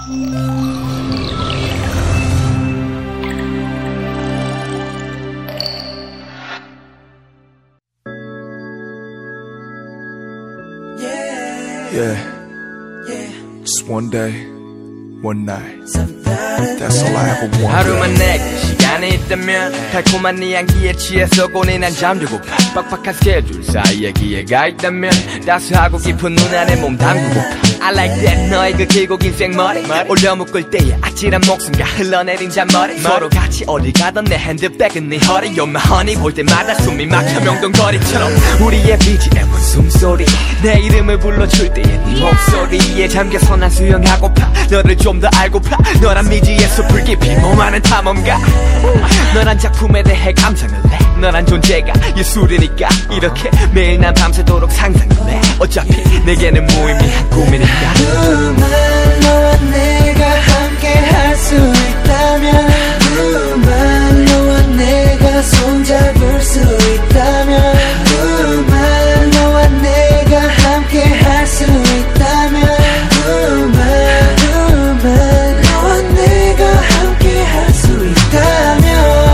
Yeah, just one day, one night. That's all I ever wanted. 하루만 내게 시간이 있다면 달콤한 네 향기에 취해서 고뇌 난 잠들고파. 빡빡한 스케줄 사이에 기회가 있다면 따스하고 깊은 눈 안에 몸 담그고파. I like that 너의 그 길고 긴 생머리 올려 묶을 때의 아찔한 목숨과 흘러내린 잔머리 서로 같이 어딜 가던 내 핸드백은 네 허리 You're my honey 볼 때마다 숨이 막혀 명동거리처럼 우리의 BGM은 숨소리 내 이름을 불러줄 때의 네 목소리에 잠겨서 난 수영하고파 너를 좀 더 알고파 너란 미지의 숲을 깊이 몸하는 탐험가 너란 작품에 대해 감상을 해 너란 존재가 예술이니까 이렇게 매일 난 밤새도록 상상을 해 어차피 내게는 무의미한 꿈이니까 누구만 너와 내가 함께 할 수 있다면 누구만 너와 내가 손잡을 수 있다면 누구만 너와 내가 함께 할 수 있다면 누구만 너와 내가 함께 할 수 있다면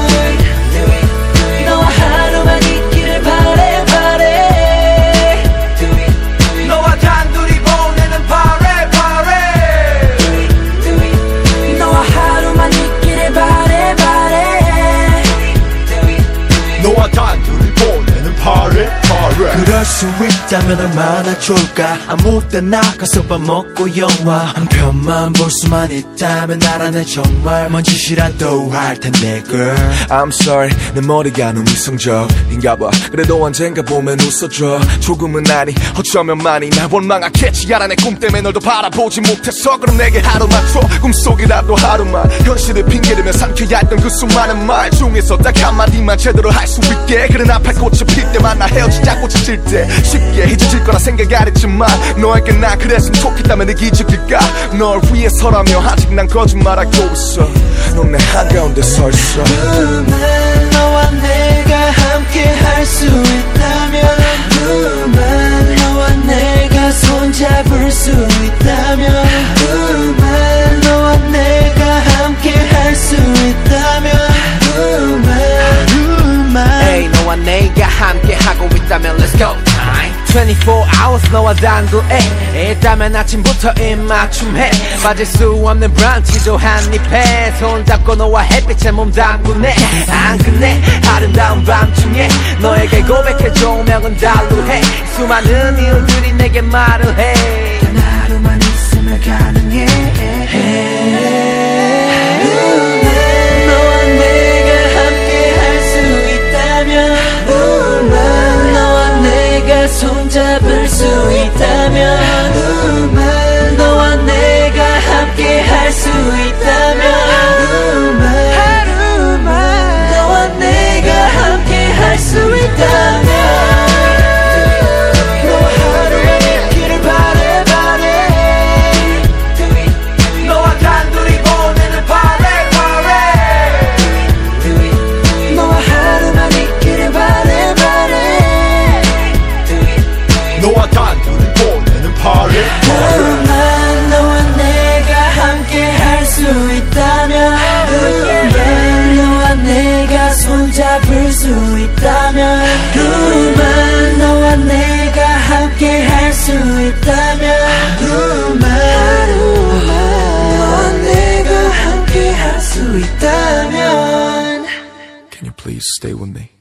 너와 하루만 있기를 바래 바래 너와 단둘이 보내는 파래 파래 너와 하루만 있기를 바래 바래 너와 단둘이 보내는 파래 파래. 그럴 수 있다면 얼마나 좋을까 아무 때나 가서 밥 먹고 영화 한 편만 볼 수만 있다면 나라는 정말 뭔 짓이라도 할 텐데 girl I'm sorry 내 머리가 너무 이성적인가봐 그래도 언젠가 보면 웃어줘 조금은 아니 어쩌면 많이 날 원망하겠지 알아 내 꿈 때문에 널 더 바라보지 못해서 그럼 내게 하루만 줘 꿈속이라도 하루만 현실을 핑계대며 삼켜야 했던 그 수많은 말 중에서 딱 한마디만 제대로 할 수 있게 그래 나팔 꽃이 필 때만 나 헤어지자 꽃이 질 때 쉽게 잊어질 거라 생각 안 했지만 너에게 나 그랬으면 좋겠다면 내 기적일까 널 위해서라며 아직 난 거짓말하고 있어 넌 내 한가운데 서 있어 누구만 너와 내가 함께 할 수 있다면 누구만 너와 내가 손잡을 수 있다면 누구만 너와 내가 함께 할 수 있다면 누구만 Hey 너와 내가 함께 하고 있다면 Let's go time 24 hours 너와 단둘에 있다면 아침부터 입맞춤해 빠질 수 없는 브런치도 한입해 손잡고 너와 햇빛에 몸 담그네 안 끝내 아름다운 밤중에 너에게 고백해 조명은 달루해 수많은 이유들이 내게 말을 해 단 하루만 있으면 가능해 너와 내가 함께 할 수 있다면 너와 내가 손잡을 수 있다면 너와 내가 함께 할 수 있다면 하루만 너와 내가 함께 할 수 있다면 너와 하루만 있기를 바래 바래 너와 단둘이 보내는 파래 파래 너와 하루만 있기를 바래 바래 너와 단둘이 보내는 파래 하루만 너와 내가 함께 할 수 있다면 하루만 너와 내가 손잡을 수 있다면 하루만 너와 내가 함께 할 수 있다면 하루만 너와 내가 함께 할 수 있다면 Can you please stay with me?